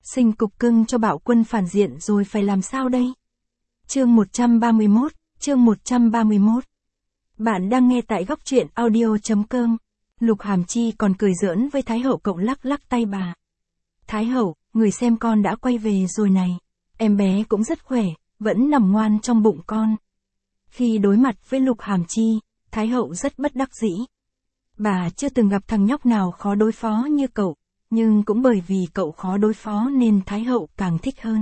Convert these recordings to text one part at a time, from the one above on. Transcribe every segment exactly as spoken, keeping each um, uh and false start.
Sinh cục cưng cho Bạo Quân phản diện rồi phải làm sao đây? Chương một trăm ba mươi mốt, chương một trăm ba mươi mốt. Bạn đang nghe tại góc truyện audio chấm com. Lục Hàm Chi còn cười giỡn với Thái Hậu, cậu lắc lắc tay bà. Thái Hậu, người xem con đã quay về rồi này. Em bé cũng rất khỏe, vẫn nằm ngoan trong bụng con. Khi đối mặt với Lục Hàm Chi, Thái Hậu rất bất đắc dĩ. Bà chưa từng gặp thằng nhóc nào khó đối phó như cậu, nhưng cũng bởi vì cậu khó đối phó nên Thái Hậu càng thích hơn.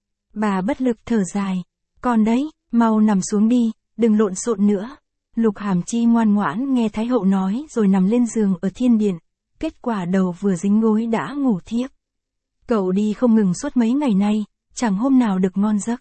Bà bất lực thở dài. Con đấy, mau nằm xuống đi, đừng lộn xộn nữa. Lục Hàm Chi ngoan ngoãn nghe Thái Hậu nói rồi nằm lên giường ở thiên điện. Kết quả đầu vừa dính gối đã ngủ thiếp. Cậu đi không ngừng suốt mấy ngày nay, chẳng hôm nào được ngon giấc.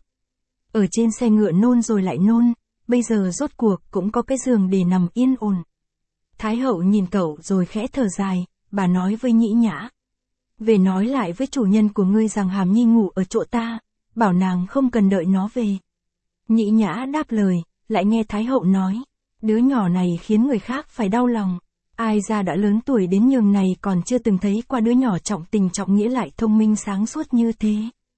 Ở trên xe ngựa nôn rồi lại nôn, bây giờ rốt cuộc cũng có cái giường để nằm yên ổn. Thái Hậu nhìn cậu rồi khẽ thở dài, bà nói với Nhĩ Nhã. Về nói lại với chủ nhân của ngươi rằng Hàm Nhi ngủ ở chỗ ta, bảo nàng không cần đợi nó về. Nhĩ Nhã đáp lời, lại nghe Thái Hậu nói. Đứa nhỏ này khiến người khác phải đau lòng. Ai ra đã lớn tuổi đến nhường này còn chưa từng thấy qua đứa nhỏ trọng tình trọng nghĩa lại thông minh sáng suốt như thế.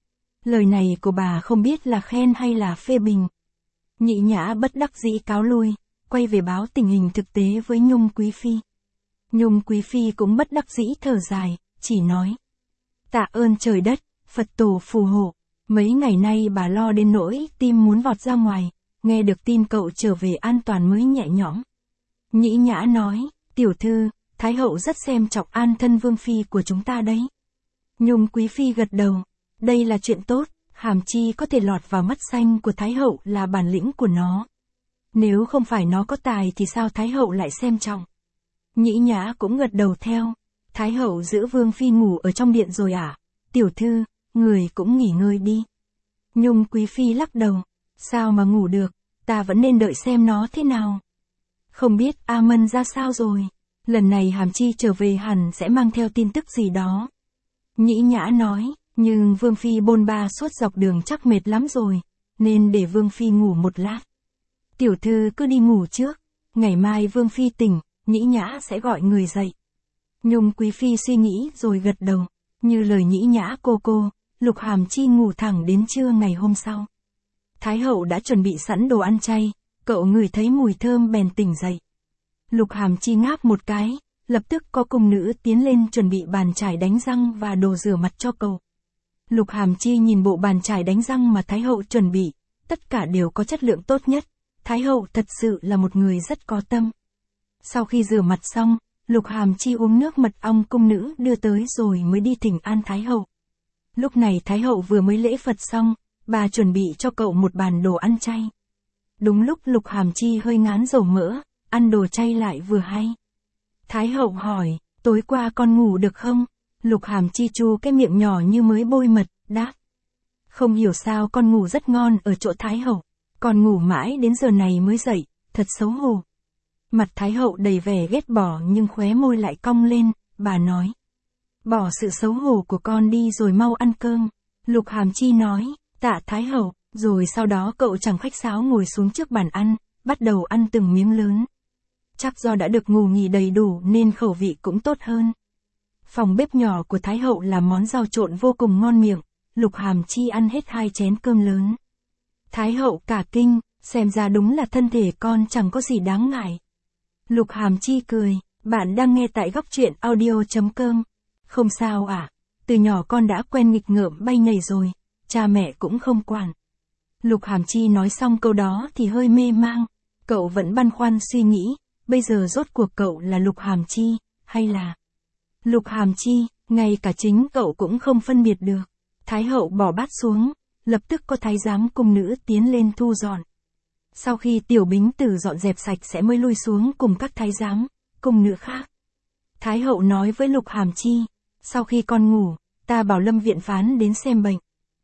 Lời này của bà không biết là khen hay là phê bình. Nhĩ Nhã bất đắc dĩ cáo lui, quay về báo tình hình thực tế với Nhung Quý Phi. Nhung Quý Phi cũng bất đắc dĩ thở dài, chỉ nói. Tạ ơn trời đất, Phật tổ phù hộ. Mấy ngày nay bà lo đến nỗi tim muốn vọt ra ngoài, nghe được tin cậu trở về an toàn mới nhẹ nhõm. Nhĩ Nhã nói, tiểu thư, Thái Hậu rất xem trọng an thân vương phi của chúng ta đấy. Nhung Quý Phi gật đầu, đây là chuyện tốt, Hàm Chi có thể lọt vào mắt xanh của Thái Hậu là bản lĩnh của nó. Nếu không phải nó có tài thì sao Thái Hậu lại xem trọng. Nhĩ Nhã cũng gật đầu theo, Thái Hậu giữ vương phi ngủ ở trong điện rồi à, tiểu thư, người cũng nghỉ ngơi đi. Nhung Quý Phi lắc đầu, sao mà ngủ được, ta vẫn nên đợi xem nó thế nào. Không biết A Mân ra sao rồi, lần này Hàm Chi trở về hẳn sẽ mang theo tin tức gì đó. Nhĩ Nhã nói, nhưng vương phi bôn ba suốt dọc đường chắc mệt lắm rồi, nên để vương phi ngủ một lát. Tiểu thư cứ đi ngủ trước, ngày mai vương phi tỉnh, Nhĩ Nhã sẽ gọi người dậy. Nhung Quý Phi suy nghĩ rồi gật đầu, như lời Nhĩ Nhã cô cô, Lục Hàm Chi ngủ thẳng đến trưa ngày hôm sau. Thái Hậu đã chuẩn bị sẵn đồ ăn chay, cậu ngửi thấy mùi thơm bèn tỉnh dậy. Lục Hàm Chi ngáp một cái, lập tức có cung nữ tiến lên chuẩn bị bàn chải đánh răng và đồ rửa mặt cho cậu. Lục Hàm Chi nhìn bộ bàn chải đánh răng mà Thái Hậu chuẩn bị, tất cả đều có chất lượng tốt nhất. Thái Hậu thật sự là một người rất có tâm. Sau khi rửa mặt xong, Lục Hàm Chi uống nước mật ong cung nữ đưa tới rồi mới đi thỉnh an Thái Hậu. Lúc này Thái Hậu vừa mới lễ Phật xong, bà chuẩn bị cho cậu một bàn đồ ăn chay. Đúng lúc Lục Hàm Chi hơi ngán dầu mỡ, ăn đồ chay lại vừa hay. Thái Hậu hỏi, tối qua con ngủ được không? Lục Hàm Chi chu cái miệng nhỏ như mới bôi mật, đáp. Không hiểu sao con ngủ rất ngon ở chỗ Thái Hậu, con ngủ mãi đến giờ này mới dậy, thật xấu hổ. Mặt Thái Hậu đầy vẻ ghét bỏ nhưng khóe môi lại cong lên, bà nói. Bỏ sự xấu hổ của con đi rồi mau ăn cơm. Lục Hàm Chi nói, tạ Thái Hậu, rồi sau đó cậu chẳng khách sáo ngồi xuống trước bàn ăn, bắt đầu ăn từng miếng lớn. Chắc do đã được ngủ nghỉ đầy đủ nên khẩu vị cũng tốt hơn. Phòng bếp nhỏ của Thái Hậu làm món rau trộn vô cùng ngon miệng, Lục Hàm Chi ăn hết hai chén cơm lớn. Thái Hậu cả kinh, xem ra đúng là thân thể con chẳng có gì đáng ngại. Lục Hàm Chi cười, bạn đang nghe tại góc truyện audio chấm com. Không sao à, từ nhỏ con đã quen nghịch ngợm bay nhảy rồi, cha mẹ cũng không quản. Lục Hàm Chi nói xong câu đó thì hơi mê mang, cậu vẫn băn khoăn suy nghĩ, bây giờ rốt cuộc cậu là Lục Hàm Chi, hay là Lục Hàm Chi, ngay cả chính cậu cũng không phân biệt được. Thái Hậu bỏ bát xuống, lập tức có thái giám cung nữ tiến lên thu dọn. Sau khi Tiểu Bính Tử dọn dẹp sạch sẽ mới lui xuống cùng các thái giám, cung nữ khác. Thái Hậu nói với Lục Hàm Chi, sau khi con ngủ, ta bảo Lâm viện phán đến xem bệnh.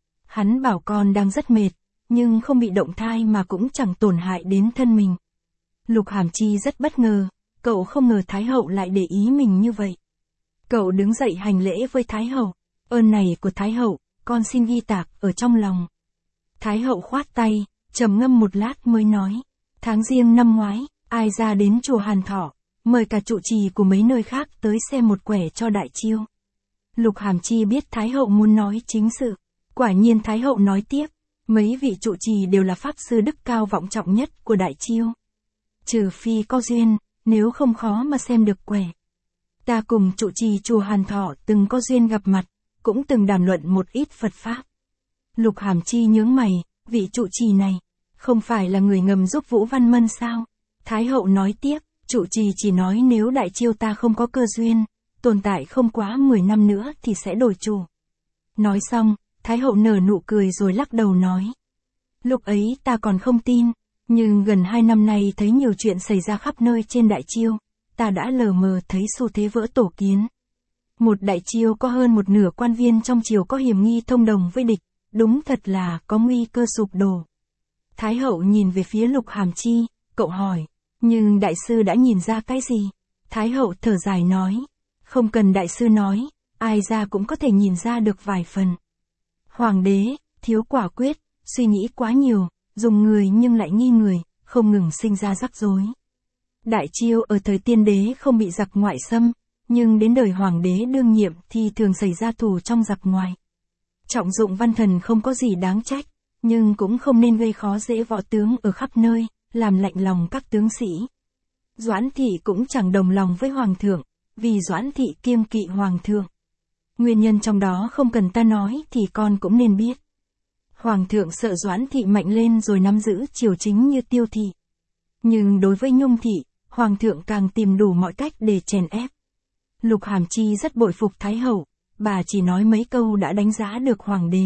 Hắn bảo con đang rất mệt, nhưng không bị động thai mà cũng chẳng tổn hại đến thân mình. Lục Hàm Chi rất bất ngờ, cậu không ngờ Thái Hậu lại để ý mình như vậy. Cậu đứng dậy hành lễ với Thái Hậu, ơn này của Thái Hậu, con xin ghi tạc ở trong lòng. Thái Hậu khoát tay, trầm ngâm một lát mới nói, tháng Giêng năm ngoái, ai ra đến chùa Hàn Thọ, mời cả trụ trì của mấy nơi khác tới xem một quẻ cho đại chiêu. Lục Hàm Chi biết Thái hậu muốn nói chính sự. Quả nhiên Thái hậu nói tiếp, mấy vị trụ trì đều là pháp sư đức cao vọng trọng nhất của Đại Chiêu. Trừ phi có duyên, nếu không khó mà xem được quẻ. Ta cùng trụ trì chùa Hàn Thọ từng có duyên gặp mặt, cũng từng đàm luận một ít Phật Pháp. Lục Hàm Chi nhướng mày, vị trụ trì này, không phải là người ngầm giúp Vũ Văn Mân sao? Thái hậu nói tiếp, trụ trì chỉ nói nếu Đại Chiêu ta không có cơ duyên, tồn tại không quá mười năm nữa thì sẽ đổi chủ. Nói xong, Thái hậu nở nụ cười rồi lắc đầu nói. Lúc ấy ta còn không tin, nhưng gần hai năm nay thấy nhiều chuyện xảy ra khắp nơi trên Đại Chiêu, ta đã lờ mờ thấy xu thế vỡ tổ kiến. Một Đại Chiêu có hơn một nửa quan viên trong triều có hiểm nghi thông đồng với địch, đúng thật là có nguy cơ sụp đổ. Thái hậu nhìn về phía Lục Hàm Chi, cậu hỏi, nhưng đại sư đã nhìn ra cái gì? Thái hậu thở dài nói, không cần đại sư nói, ai ra cũng có thể nhìn ra được vài phần. Hoàng đế, thiếu quả quyết, suy nghĩ quá nhiều, dùng người nhưng lại nghi người, không ngừng sinh ra rắc rối. Đại Chiêu ở thời tiên đế không bị giặc ngoại xâm, nhưng đến đời hoàng đế đương nhiệm thì thường xảy ra thù trong giặc ngoài. Trọng dụng văn thần không có gì đáng trách, nhưng cũng không nên gây khó dễ võ tướng ở khắp nơi, làm lạnh lòng các tướng sĩ. Doãn thị cũng chẳng đồng lòng với hoàng thượng, vì Doãn thị kiêng kỵ hoàng thượng. Nguyên nhân trong đó không cần ta nói thì con cũng nên biết. Hoàng thượng sợ Doãn thị mạnh lên rồi nắm giữ triều chính như Tiêu thị. Nhưng đối với Nhung thị, hoàng thượng càng tìm đủ mọi cách để chèn ép. Lục Hàm Chi rất bội phục Thái hậu, bà chỉ nói mấy câu đã đánh giá được hoàng đế.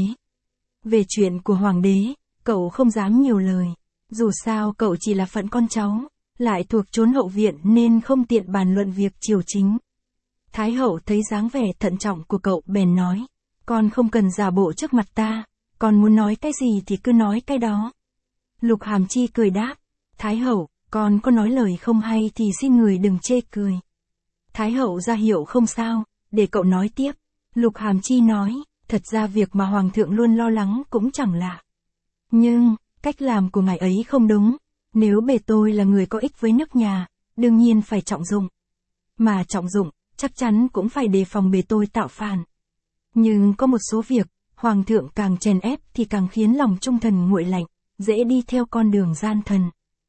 Về chuyện của hoàng đế, cậu không dám nhiều lời, dù sao cậu chỉ là phận con cháu, lại thuộc chốn hậu viện nên không tiện bàn luận việc triều chính. Thái hậu thấy dáng vẻ thận trọng của cậu bèn nói, con không cần giả bộ trước mặt ta, con muốn nói cái gì thì cứ nói cái đó. Lục Hàm Chi cười đáp, Thái hậu, con có nói lời không hay thì xin người đừng chê cười. Thái hậu ra hiệu không sao, để cậu nói tiếp. Lục Hàm Chi nói, thật ra việc mà hoàng thượng luôn lo lắng cũng chẳng lạ. Nhưng, cách làm của ngài ấy không đúng, nếu bề tôi là người có ích với nước nhà, đương nhiên phải trọng dụng. Mà trọng dụng, chắc chắn cũng phải đề phòng bề tôi tạo phản. Nhưng có một số việc, hoàng thượng càng chèn ép thì càng khiến lòng trung thần nguội lạnh, dễ đi theo con đường gian thần.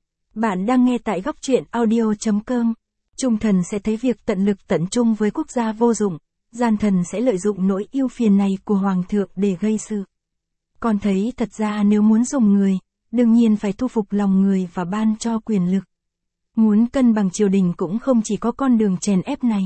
Bạn đang nghe tại góc truyện audio chấm com. Trung thần sẽ thấy việc tận lực tận trung với quốc gia vô dụng, gian thần sẽ lợi dụng nỗi ưu phiền này của hoàng thượng để gây sự. Con thấy thật ra nếu muốn dùng người, đương nhiên phải thu phục lòng người và ban cho quyền lực. Muốn cân bằng triều đình cũng không chỉ có con đường chèn ép này.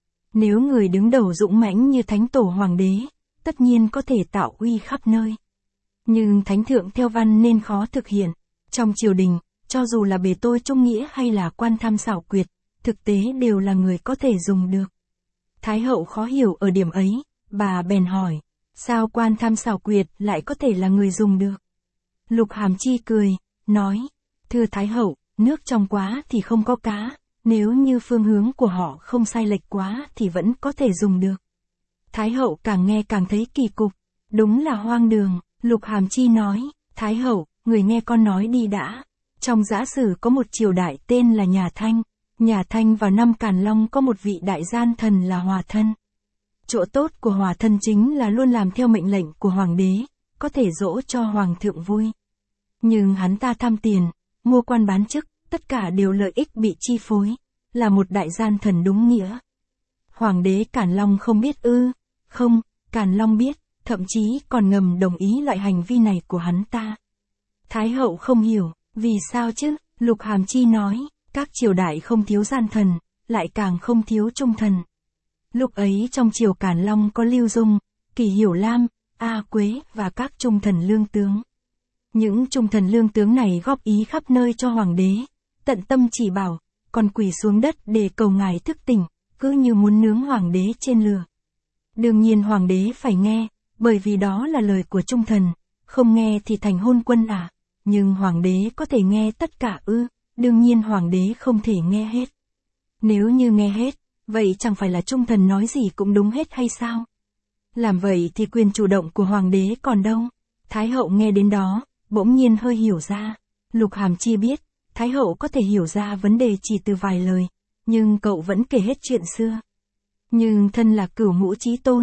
Nếu người đứng đầu dũng mãnh như thánh tổ hoàng đế, tất nhiên có thể tạo uy khắp nơi. Nhưng thánh thượng theo văn nên khó thực hiện. Trong triều đình, cho dù là bề tôi trung nghĩa hay là quan tham xảo quyệt, thực tế đều là người có thể dùng được. Thái hậu khó hiểu ở điểm ấy, bà bèn hỏi, sao quan tham xảo quyệt lại có thể là người dùng được? Lục Hàm Chi cười, nói, thưa Thái hậu, nước trong quá thì không có cá, nếu như phương hướng của họ không sai lệch quá thì vẫn có thể dùng được. Thái hậu càng nghe càng thấy kỳ cục, đúng là hoang đường. Lục Hàm Chi nói, Thái hậu, người nghe con nói đi đã. Trong giả sử có một triều đại tên là Nhà Thanh. Nhà Thanh vào năm Càn Long có một vị đại gian thần là Hòa Thân. Chỗ tốt của Hòa Thân chính là luôn làm theo mệnh lệnh của hoàng đế, có thể dỗ cho hoàng thượng vui. Nhưng hắn ta tham tiền, mua quan bán chức, tất cả đều lợi ích bị chi phối, là một đại gian thần đúng nghĩa. Hoàng đế Càn Long không biết ư? Không, Càn Long biết, thậm chí còn ngầm đồng ý loại hành vi này của hắn ta. Thái hậu không hiểu, vì sao chứ? Lục Hàm Chi nói, các triều đại không thiếu gian thần, lại càng không thiếu trung thần. Lúc ấy trong triều Càn Long có Lưu Dung, Kỳ Hiểu Lam, A Quế và các trung thần lương tướng. Những trung thần lương tướng này góp ý khắp nơi cho hoàng đế, tận tâm chỉ bảo, còn quỳ xuống đất để cầu ngài thức tỉnh, cứ như muốn nướng hoàng đế trên lửa. Đương nhiên hoàng đế phải nghe, bởi vì đó là lời của trung thần, không nghe thì thành hôn quân à, nhưng hoàng đế có thể nghe tất cả ư? Đương nhiên hoàng đế không thể nghe hết. Nếu như nghe hết, vậy chẳng phải là trung thần nói gì cũng đúng hết hay sao? Làm vậy thì quyền chủ động của hoàng đế còn đâu? Thái hậu nghe đến đó, bỗng nhiên hơi hiểu ra. Lục Hàm Chi biết, Thái hậu có thể hiểu ra vấn đề chỉ từ vài lời, nhưng cậu vẫn kể hết chuyện xưa. Nhưng thân là cửu ngũ chí tôn,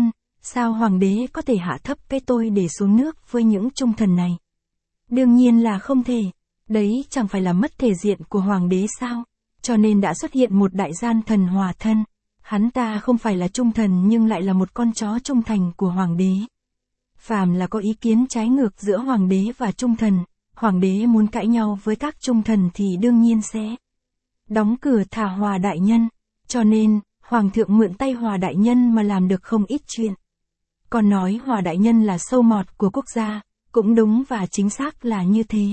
Sao hoàng đế có thể hạ thấp cái tôi để xuống nước với những trung thần này? Đương nhiên là không thể. Đấy chẳng phải là mất thể diện của hoàng đế sao? Cho nên đã xuất hiện một đại gian thần hòa thân. Hắn ta không phải là trung thần nhưng lại là một con chó trung thành của hoàng đế. Phàm là có ý kiến trái ngược giữa hoàng đế và trung thần, hoàng đế muốn cãi nhau với các trung thần thì đương nhiên sẽ đóng cửa thả Hòa đại nhân. Cho nên, hoàng thượng mượn tay Hòa đại nhân mà làm được không ít chuyện. Còn nói Hòa đại nhân là sâu mọt của quốc gia, cũng đúng và chính xác là như thế.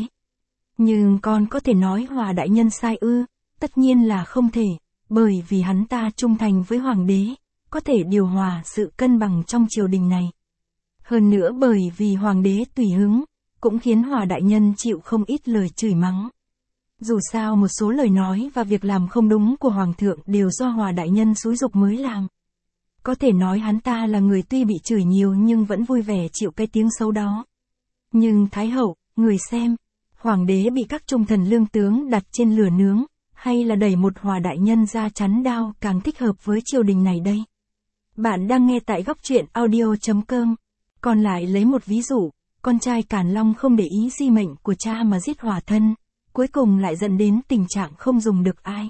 Nhưng con có thể nói Hòa đại nhân sai ư? Tất nhiên là không thể, bởi vì hắn ta trung thành với hoàng đế, có thể điều hòa sự cân bằng trong triều đình này. Hơn nữa bởi vì hoàng đế tùy hứng, cũng khiến Hòa đại nhân chịu không ít lời chửi mắng. Dù sao một số lời nói và việc làm không đúng của hoàng thượng đều do Hòa đại nhân xúi giục mới làm. Có thể nói hắn ta là người tuy bị chửi nhiều nhưng vẫn vui vẻ chịu cái tiếng xấu đó. Nhưng Thái hậu, người xem, hoàng đế bị các trung thần lương tướng đặt trên lửa nướng, hay là đẩy một Hòa đại nhân ra chắn đao càng thích hợp với triều đình này đây. Bạn đang nghe tại góc truyện audio chấm com. Còn lại lấy một ví dụ, con trai Càn Long không để ý di mệnh của cha mà giết hòa thân, cuối cùng lại dẫn đến tình trạng không dùng được ai.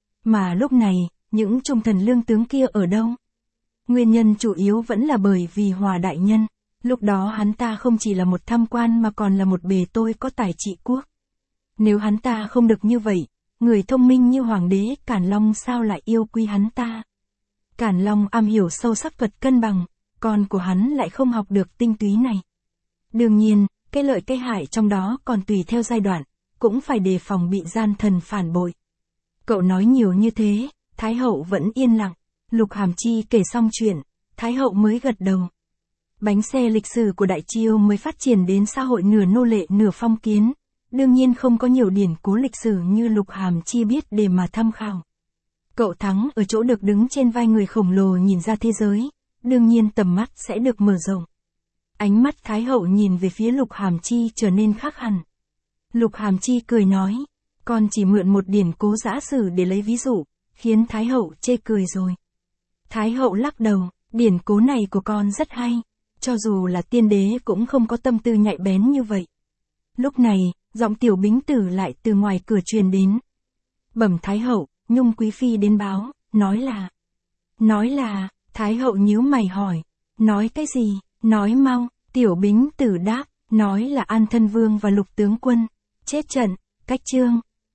Mà lúc này, những trung thần lương tướng kia ở đâu? Nguyên nhân chủ yếu vẫn là bởi vì Hòa đại nhân, lúc đó hắn ta không chỉ là một tham quan mà còn là một bề tôi có tài trị quốc. Nếu hắn ta không được như vậy, người thông minh như hoàng đế Càn Long sao lại yêu quý hắn ta? Càn Long am hiểu sâu sắc thuật cân bằng, con của hắn lại không học được tinh túy này. Đương nhiên, cái lợi cái hại trong đó còn tùy theo giai đoạn, cũng phải đề phòng bị gian thần phản bội. Cậu nói nhiều như thế, Thái hậu vẫn yên lặng. Lục Hàm Chi kể xong chuyện, Thái hậu mới gật đầu. Bánh xe lịch sử của Đại Triều mới phát triển đến xã hội nửa nô lệ nửa phong kiến, đương nhiên không có nhiều điển cố lịch sử như Lục Hàm Chi biết để mà tham khảo. Cậu thắng ở chỗ được đứng trên vai người khổng lồ nhìn ra thế giới, đương nhiên tầm mắt sẽ được mở rộng. Ánh mắt Thái hậu nhìn về phía Lục Hàm Chi trở nên khác hẳn. Lục Hàm Chi cười nói, con chỉ mượn một điển cố giả sử để lấy ví dụ, khiến Thái hậu chê cười rồi. Thái hậu lắc đầu, điển cố này của con rất hay, cho dù là tiên đế cũng không có tâm tư nhạy bén như vậy. Lúc này, giọng Tiểu Bính Tử lại từ ngoài cửa truyền đến. Bẩm Thái hậu, Nhung quý phi đến báo, nói là... Nói là, Thái hậu nhíu mày hỏi, nói cái gì, nói mau, Tiểu Bính Tử đáp, nói là An Thân Vương và Lục tướng quân chết trận, cách chương.